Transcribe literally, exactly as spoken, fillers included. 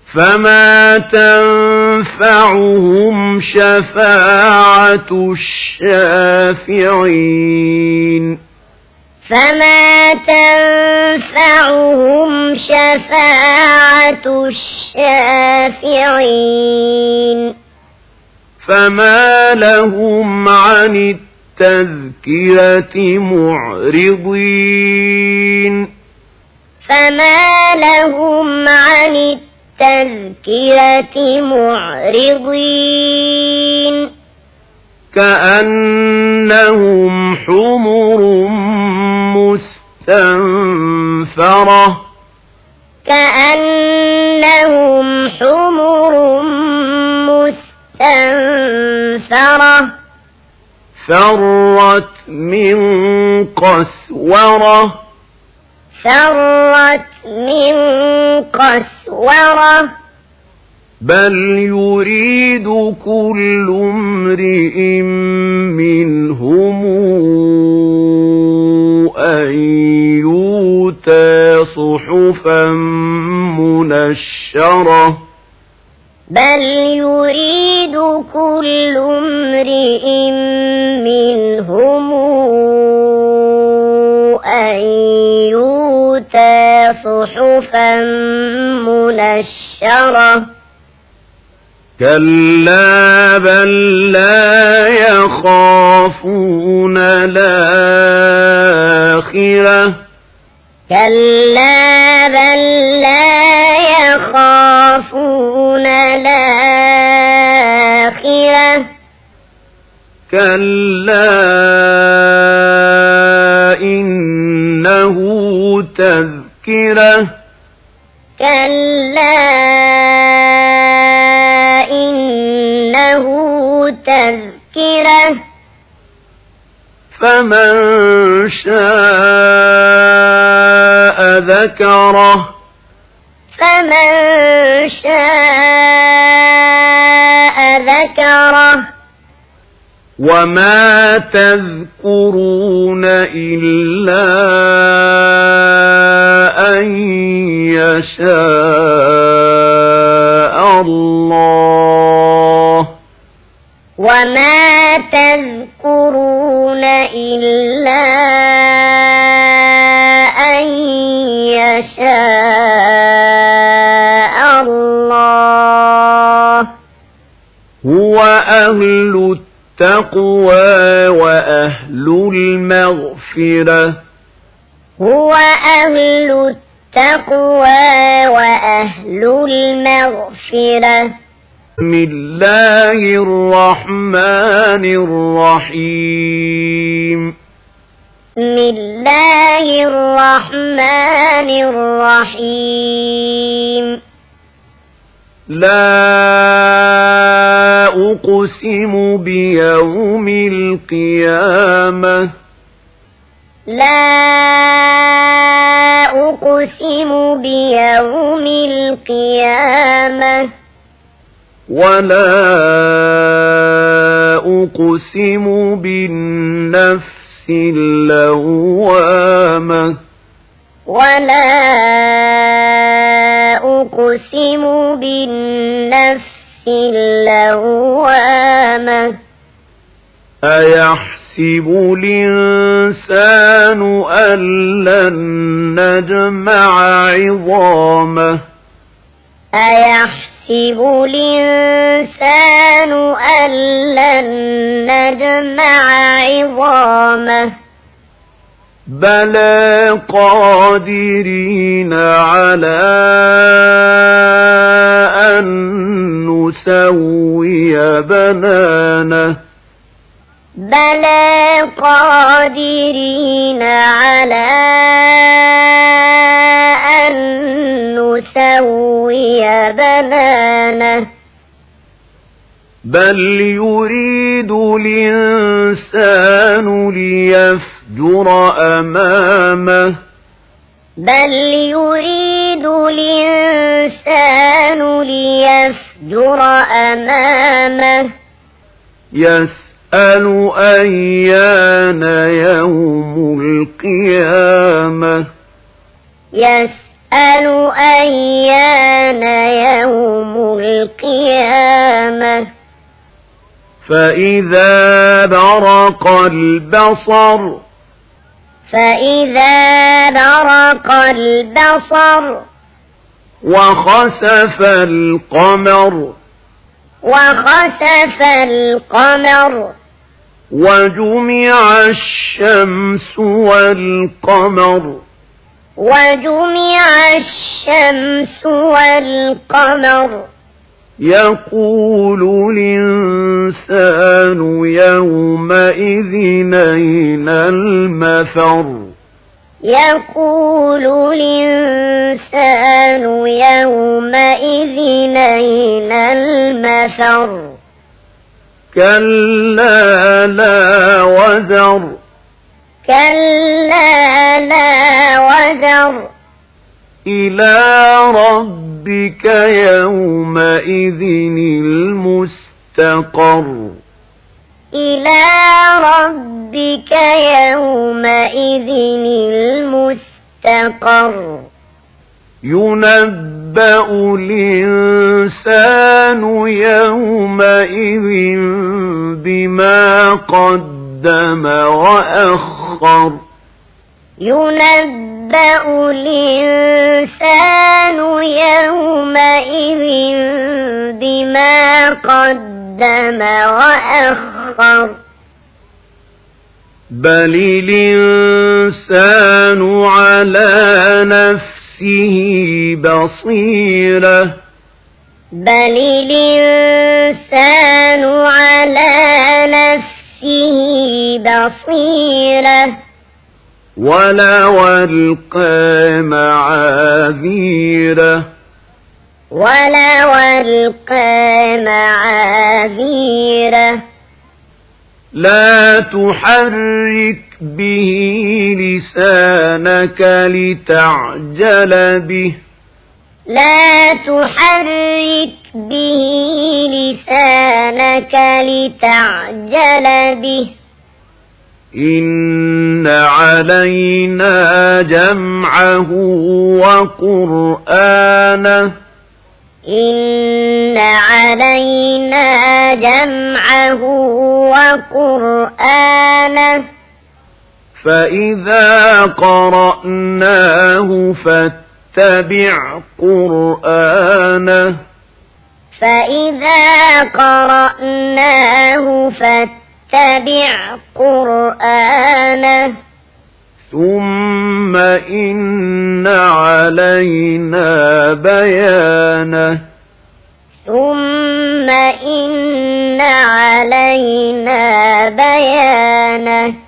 فما تنفعهم شفاعة الشافعين فما تنفعهم شفاعة الشافعين فما لهم عن التذكرة معرضين فما لهم عن التذكرة معرضين كأنهم حمر مستنفرة كأنهم حمر مستنفرة فرت من قسورة فرت من قسورة بل يريد كل امرئ منهم أن يؤتى صحفا منشرة بل يريد كل امرئ منهم أن يؤتى صحفا منشرة كلا بل لا يخافون الآخرة كلا بل لا يخافون الآخرة كلا إنه تذكرة كلا إنه تذكرة فمن شاء ذكره فمن شاء ذكره وما تذكرون إلا أن يشاء الله وما تذكرون إلا أن يشاء الله هو أهل التقوى وأهل المغفرة هو أهل التقوى وأهل المغفرة بسم الله الرحمن الرحيم بسم الله الرحمن الرحيم لا أقسم بيوم القيامة لا أقسم بيوم القيامة ولا أقسم بالنفس اللوامة ولا أقسم بالنفس اللوامة أيحسب الإنسان أن لن نجمع عظامه أيحسب الإنسان أن لن نجمع عظامه بلى قادرين على أن نسوي بنانه بلى قادرين على أن نسوي بنانه بل يريد الإنسان ليفجر أمامه بل يريد الإنسان ليفجر أمامه يسأل أيان يوم القيامة يسأل أيان يوم القيامة فإذا برق البصر فإذا برق البصر وخسف القمر وخسف القمر وجمع الشمس والقمر وجمع الشمس والقمر يقول الإنسان يومئذ أين المفر يقول الإنسان يومئذ أين المفر كلا لا وزر كلا لا وزر إلى ربك يومئذ المستقر إلى ربك يومئذ المستقر ينبأ الإنسان يومئذ بما قدم وأخر ينبأ الإنسان يومئذ بما قدم وأخر بل الإنسان على نفسه بصيرة بل الإنسان على نفسه بصيرة ولو ألقى معاذيره ولو ألقى معاذيره لا تحرك به لسانك لتعجل به لا تحرك به لسانك لتعجل به إن علينا جمعه وقرآنه إن علينا جمعه وقرآنه فإذا قرأناه فاتبع قرآنه فإذا قرأناه فاتبع قرآنه ثم إن علينا بيانه ثم إن علينا بيانه